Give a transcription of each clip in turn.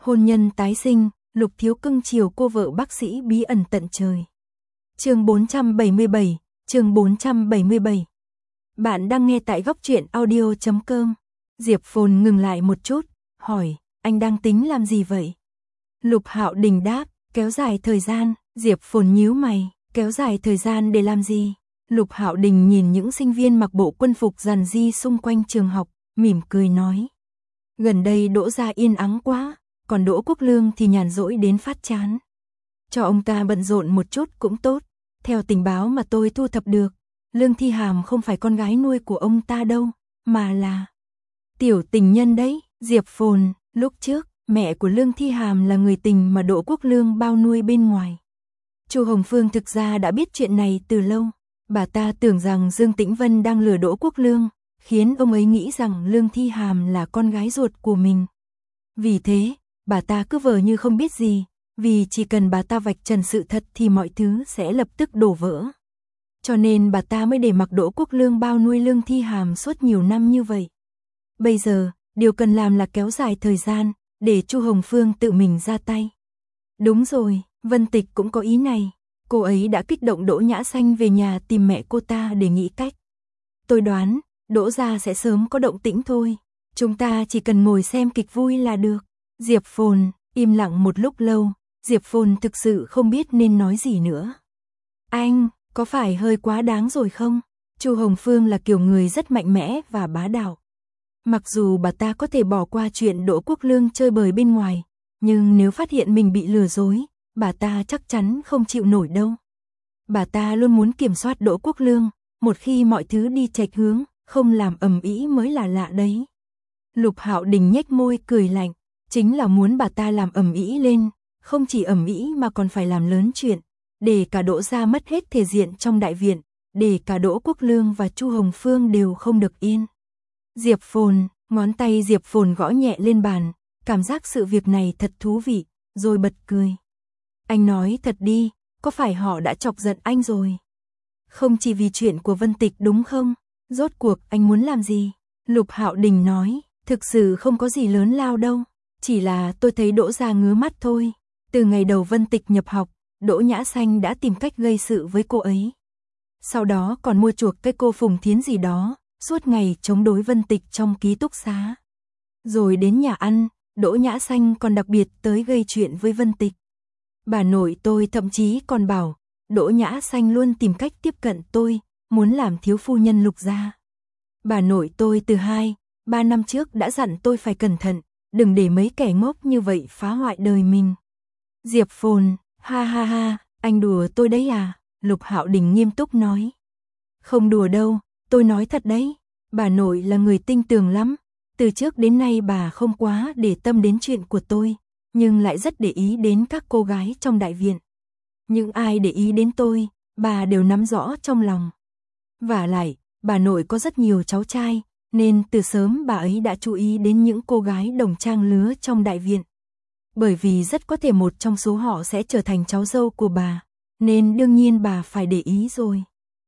Hôn nhân tái sinh, Lục Thiếu cưng chiều cô vợ bác sĩ bí ẩn tận trời. Chương 477. Bạn đang nghe tại góc truyện audio.com. Diệp Phồn ngừng lại một chút, hỏi, anh đang tính làm gì vậy? Lục Hạo Đình đáp, kéo dài thời gian. Diệp Phồn nhíu mày, kéo dài thời gian để làm gì? Lục Hạo Đình nhìn những sinh viên mặc bộ quân phục rằn ri xung quanh trường học, mỉm cười nói. Gần đây Đỗ gia yên ắng quá, còn Đỗ Quốc Lương thì nhàn rỗi đến phát chán. Cho ông ta bận rộn một chút cũng tốt. Theo tình báo mà tôi thu thập được, Lương Thi Hàm không phải con gái nuôi của ông ta đâu, mà là tiểu tình nhân đấy. Diệp Phồn, lúc trước, mẹ của Lương Thi Hàm là người tình mà Đỗ Quốc Lương bao nuôi bên ngoài. Chu Hồng Phương thực ra đã biết chuyện này từ lâu. Bà ta tưởng rằng Dương Tĩnh Vân đang lừa Đỗ Quốc Lương, khiến ông ấy nghĩ rằng Lương Thi Hàm là con gái ruột của mình. Vì thế, bà ta cứ vờ như không biết gì, vì chỉ cần bà ta vạch trần sự thật thì mọi thứ sẽ lập tức đổ vỡ. Cho nên bà ta mới để mặc Đỗ Quốc Lương bao nuôi Lương Thi Hàm suốt nhiều năm như vậy. Bây giờ, điều cần làm là kéo dài thời gian, để Chu Hồng Phương tự mình ra tay. Đúng rồi, Vân Tịch cũng có ý này. Cô ấy đã kích động Đỗ Nhã Xanh về nhà tìm mẹ cô ta để nghĩ cách. Tôi đoán, Đỗ gia sẽ sớm có động tĩnh thôi. Chúng ta chỉ cần ngồi xem kịch vui là được. Diệp Phồn, im lặng một lúc lâu, Diệp Phồn thực sự không biết nên nói gì nữa. Anh, có phải hơi quá đáng rồi không? Chu Hồng Phương là kiểu người rất mạnh mẽ và bá đạo. Mặc dù bà ta có thể bỏ qua chuyện Đỗ Quốc Lương chơi bời bên ngoài, nhưng nếu phát hiện mình bị lừa dối, bà ta chắc chắn không chịu nổi đâu. Bà ta luôn muốn kiểm soát Đỗ Quốc Lương, một khi mọi thứ đi chệch hướng, không làm ầm ĩ mới là lạ đấy. Lục Hạo Đình nhếch môi cười lạnh, chính là muốn bà ta làm ầm ĩ lên, không chỉ ầm ĩ mà còn phải làm lớn chuyện, để cả Đỗ gia mất hết thể diện trong đại viện, để cả Đỗ Quốc Lương và Chu Hồng Phương đều không được yên. Diệp Phồn, ngón tay Diệp Phồn gõ nhẹ lên bàn, cảm giác sự việc này thật thú vị, rồi bật cười. Anh nói thật đi, có phải họ đã chọc giận anh rồi? Không chỉ vì chuyện của Vân Tịch đúng không? Rốt cuộc anh muốn làm gì? Lục Hạo Đình nói, thực sự không có gì lớn lao đâu, chỉ là tôi thấy Đỗ gia ngứa mắt thôi. Từ ngày đầu Vân Tịch nhập học, Đỗ Nhã Xanh đã tìm cách gây sự với cô ấy. Sau đó còn mua chuộc cái cô Phùng Thiến gì đó, suốt ngày chống đối Vân Tịch trong ký túc xá. Rồi đến nhà ăn, Đỗ Nhã Xanh còn đặc biệt tới gây chuyện với Vân Tịch. Bà nội tôi thậm chí còn bảo, Đỗ Nhã Xanh luôn tìm cách tiếp cận tôi, muốn làm thiếu phu nhân Lục gia. Bà nội tôi từ 2-3 năm trước đã dặn tôi phải cẩn thận, đừng để mấy kẻ ngốc như vậy phá hoại đời mình. Diệp Phồn, ha ha ha, anh đùa tôi đấy à? Lục Hạo Đình nghiêm túc nói. Không đùa đâu, tôi nói thật đấy, bà nội là người tinh tường lắm, từ trước đến nay bà không quá để tâm đến chuyện của tôi, nhưng lại rất để ý đến các cô gái trong đại viện. Những ai để ý đến tôi, bà đều nắm rõ trong lòng. Vả lại, bà nội có rất nhiều cháu trai, nên từ sớm bà ấy đã chú ý đến những cô gái đồng trang lứa trong đại viện. Bởi vì rất có thể một trong số họ sẽ trở thành cháu dâu của bà, nên đương nhiên bà phải để ý rồi.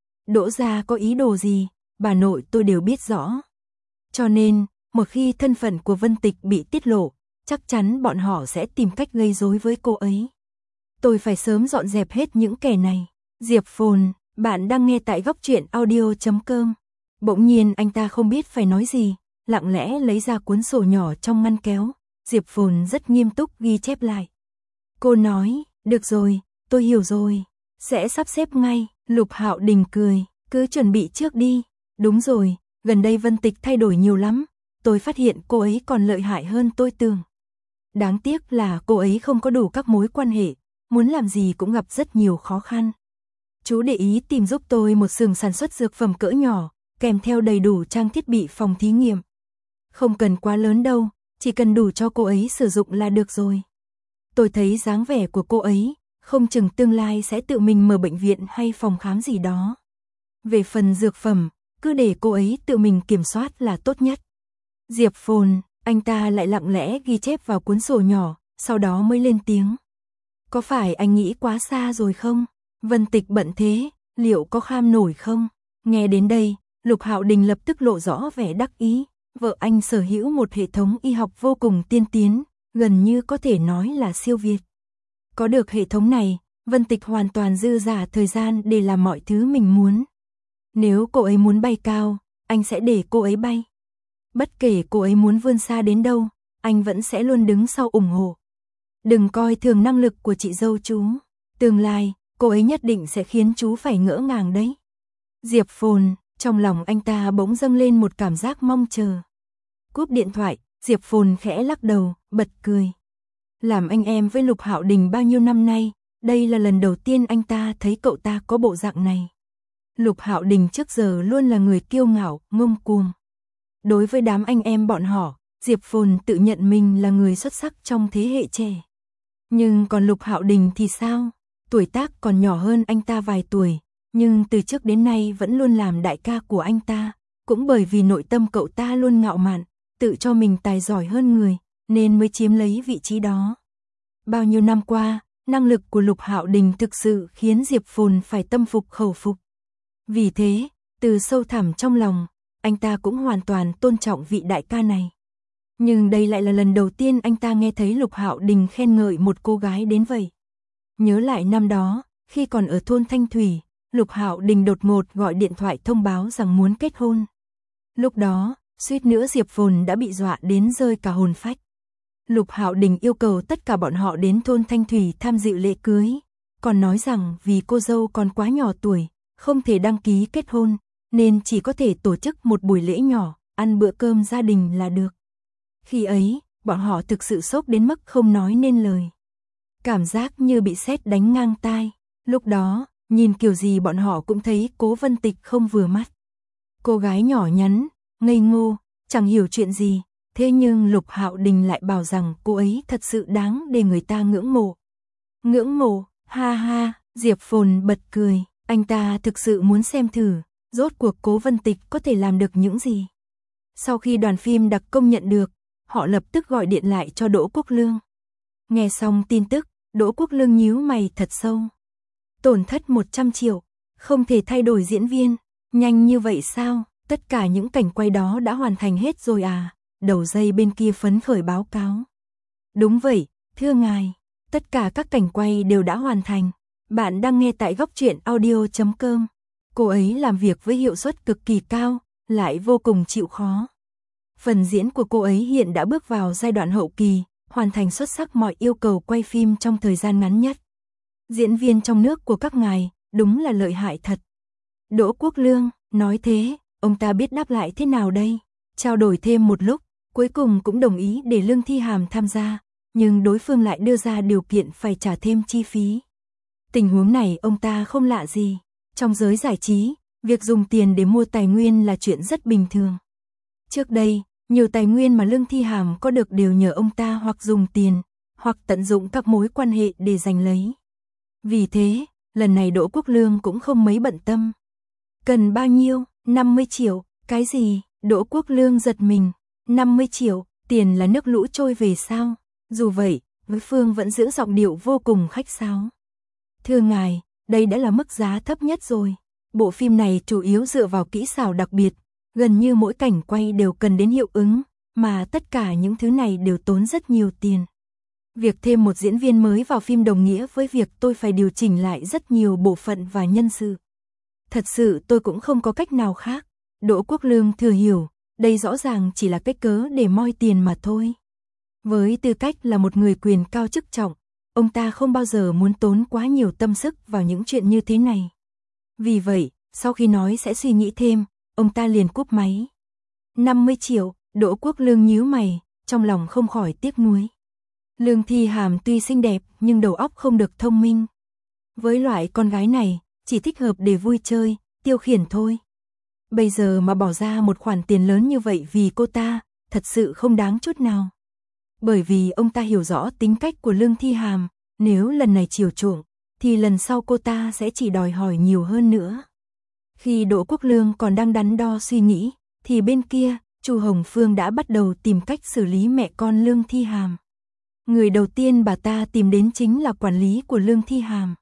Đỗ gia có ý đồ gì, bà nội tôi đều biết rõ. Cho nên, một khi thân phận của Vân Tịch bị tiết lộ, chắc chắn bọn họ sẽ tìm cách gây rối với cô ấy. Tôi phải sớm dọn dẹp hết những kẻ này. Diệp Phồn, bạn đang nghe tại góc truyện audio.com. Bỗng nhiên anh ta không biết phải nói gì, lặng lẽ lấy ra cuốn sổ nhỏ trong ngăn kéo. Diệp Phồn rất nghiêm túc ghi chép lại. Cô nói, được rồi, tôi hiểu rồi, sẽ sắp xếp ngay. Lục Hạo Đình cười, cứ chuẩn bị trước đi. Đúng rồi, gần đây Vân Tịch thay đổi nhiều lắm, tôi phát hiện cô ấy còn lợi hại hơn tôi tưởng. Đáng tiếc là cô ấy không có đủ các mối quan hệ, muốn làm gì cũng gặp rất nhiều khó khăn. Chú để ý tìm giúp tôi một xưởng sản xuất dược phẩm cỡ nhỏ, kèm theo đầy đủ trang thiết bị phòng thí nghiệm. Không cần quá lớn đâu, chỉ cần đủ cho cô ấy sử dụng là được rồi. Tôi thấy dáng vẻ của cô ấy, không chừng tương lai sẽ tự mình mở bệnh viện hay phòng khám gì đó. Về phần dược phẩm, cứ để cô ấy tự mình kiểm soát là tốt nhất. Diệp Phồn, anh ta lại lặng lẽ ghi chép vào cuốn sổ nhỏ, sau đó mới lên tiếng. Có phải anh nghĩ quá xa rồi không? Vân Tịch bận thế, liệu có kham nổi không? Nghe đến đây, Lục Hạo Đình lập tức lộ rõ vẻ đắc ý. Vợ anh sở hữu một hệ thống y học vô cùng tiên tiến, gần như có thể nói là siêu việt. Có được hệ thống này, Vân Tịch hoàn toàn dư dả thời gian để làm mọi thứ mình muốn. Nếu cô ấy muốn bay cao, anh sẽ để cô ấy bay. Bất kể cô ấy muốn vươn xa đến đâu, anh vẫn sẽ luôn đứng sau ủng hộ. Đừng coi thường năng lực của chị dâu chú. Tương lai, cô ấy nhất định sẽ khiến chú phải ngỡ ngàng đấy. Diệp Phồn, trong lòng anh ta bỗng dâng lên một cảm giác mong chờ. Cúp điện thoại, Diệp Phồn khẽ lắc đầu, bật cười. Làm anh em với Lục Hạo Đình bao nhiêu năm nay, đây là lần đầu tiên anh ta thấy cậu ta có bộ dạng này. Lục Hạo Đình trước giờ luôn là người kiêu ngạo, ngông cuồng. Đối với đám anh em bọn họ, Diệp Phồn tự nhận mình là người xuất sắc trong thế hệ trẻ. Nhưng còn Lục Hạo Đình thì sao? Tuổi tác còn nhỏ hơn anh ta vài tuổi, nhưng từ trước đến nay vẫn luôn làm đại ca của anh ta. Cũng bởi vì nội tâm cậu ta luôn ngạo mạn, tự cho mình tài giỏi hơn người, nên mới chiếm lấy vị trí đó. Bao nhiêu năm qua, năng lực của Lục Hạo Đình thực sự khiến Diệp Phồn phải tâm phục khẩu phục. Vì thế, từ sâu thẳm trong lòng, anh ta cũng hoàn toàn tôn trọng vị đại ca này. Nhưng đây lại là lần đầu tiên anh ta nghe thấy Lục Hạo Đình khen ngợi một cô gái đến vậy. Nhớ lại năm đó, khi còn ở thôn Thanh Thủy, Lục Hạo Đình đột ngột gọi điện thoại thông báo rằng muốn kết hôn. Lúc đó, suýt nữa Diệp Phồn đã bị dọa đến rơi cả hồn phách. Lục Hạo Đình yêu cầu tất cả bọn họ đến thôn Thanh Thủy tham dự lễ cưới, còn nói rằng vì cô dâu còn quá nhỏ tuổi, không thể đăng ký kết hôn, nên chỉ có thể tổ chức một buổi lễ nhỏ, ăn bữa cơm gia đình là được. Khi ấy, bọn họ thực sự sốc đến mức không nói nên lời. Cảm giác như bị sét đánh ngang tai. Lúc đó, nhìn kiểu gì bọn họ cũng thấy Cố Vân Tịch không vừa mắt. Cô gái nhỏ nhắn, ngây ngô, chẳng hiểu chuyện gì, thế nhưng Lục Hạo Đình lại bảo rằng cô ấy thật sự đáng để người ta ngưỡng mộ. Ngưỡng mộ, ha ha, Diệp Phồn bật cười, anh ta thực sự muốn xem thử, rốt cuộc Cố Vân Tịch có thể làm được những gì. Sau khi đoàn phim đặc công nhận được, họ lập tức gọi điện lại cho Đỗ Quốc Lương. Nghe xong tin tức, Đỗ Quốc Lương nhíu mày thật sâu. Tổn thất 100 triệu, không thể thay đổi diễn viên, nhanh như vậy sao? Tất cả những cảnh quay đó đã hoàn thành hết rồi à? Đầu dây bên kia phấn khởi báo cáo. Đúng vậy, thưa ngài, tất cả các cảnh quay đều đã hoàn thành. Bạn đang nghe tại Góc Truyện Audio.com. Cô ấy làm việc với hiệu suất cực kỳ cao, lại vô cùng chịu khó. Phần diễn của cô ấy hiện đã bước vào giai đoạn hậu kỳ, hoàn thành xuất sắc mọi yêu cầu quay phim trong thời gian ngắn nhất. Diễn viên trong nước của các ngài, đúng là lợi hại thật. Đỗ Quốc Lương, nói thế, ông ta biết đáp lại thế nào đây? Trao đổi thêm một lúc, cuối cùng cũng đồng ý để Lương Thi Hàm tham gia, nhưng đối phương lại đưa ra điều kiện phải trả thêm chi phí. Tình huống này ông ta không lạ gì. Trong giới giải trí, việc dùng tiền để mua tài nguyên là chuyện rất bình thường. Trước đây, nhiều tài nguyên mà Lương Thi Hàm có được đều nhờ ông ta hoặc dùng tiền, hoặc tận dụng các mối quan hệ để giành lấy. Vì thế, lần này Đỗ Quốc Lương cũng không mấy bận tâm. Cần bao nhiêu? 50 triệu, cái gì? Đỗ Quốc Lương giật mình. 50 triệu, tiền là nước lũ trôi về sao? Dù vậy, đối phương vẫn giữ giọng điệu vô cùng khách sáo. Thưa ngài, đây đã là mức giá thấp nhất rồi. Bộ phim này chủ yếu dựa vào kỹ xảo đặc biệt, gần như mỗi cảnh quay đều cần đến hiệu ứng, mà tất cả những thứ này đều tốn rất nhiều tiền. Việc thêm một diễn viên mới vào phim đồng nghĩa với việc tôi phải điều chỉnh lại rất nhiều bộ phận và nhân sự. Thật sự tôi cũng không có cách nào khác. Đỗ Quốc Lương thừa hiểu, đây rõ ràng chỉ là cái cớ để moi tiền mà thôi. Với tư cách là một người quyền cao chức trọng, ông ta không bao giờ muốn tốn quá nhiều tâm sức vào những chuyện như thế này. Vì vậy, sau khi nói sẽ suy nghĩ thêm, ông ta liền cúp máy. 50 triệu, Đỗ Quốc Lương nhíu mày, trong lòng không khỏi tiếc nuối. Lương Thi Hàm tuy xinh đẹp nhưng đầu óc không được thông minh. Với loại con gái này, chỉ thích hợp để vui chơi, tiêu khiển thôi. Bây giờ mà bỏ ra một khoản tiền lớn như vậy vì cô ta, thật sự không đáng chút nào. Bởi vì ông ta hiểu rõ tính cách của Lương Thi Hàm, nếu lần này chiều chuộng, thì lần sau cô ta sẽ chỉ đòi hỏi nhiều hơn nữa. Khi Đỗ Quốc Lương còn đang đắn đo suy nghĩ, thì bên kia, Chu Hồng Phương đã bắt đầu tìm cách xử lý mẹ con Lương Thi Hàm. Người đầu tiên bà ta tìm đến chính là quản lý của Lương Thi Hàm.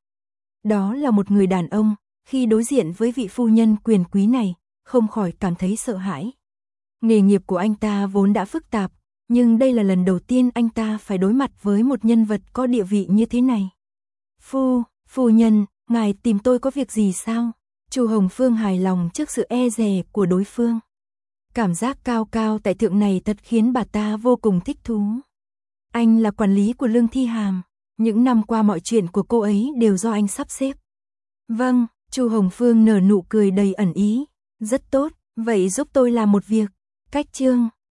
Đó là một người đàn ông, khi đối diện với vị phu nhân quyền quý này, không khỏi cảm thấy sợ hãi. Nghề nghiệp của anh ta vốn đã phức tạp, nhưng đây là lần đầu tiên anh ta phải đối mặt với một nhân vật có địa vị như thế này. Phu nhân, ngài tìm tôi có việc gì sao? Chu Hồng Phương hài lòng trước sự e dè của đối phương. Cảm giác cao cao tại thượng này thật khiến bà ta vô cùng thích thú. Anh là quản lý của Lương Thi Hàm, những năm qua mọi chuyện của cô ấy đều do anh sắp xếp. Vâng, Chu Hồng Phương nở nụ cười đầy ẩn ý. Rất tốt, vậy giúp tôi làm một việc. Cách chương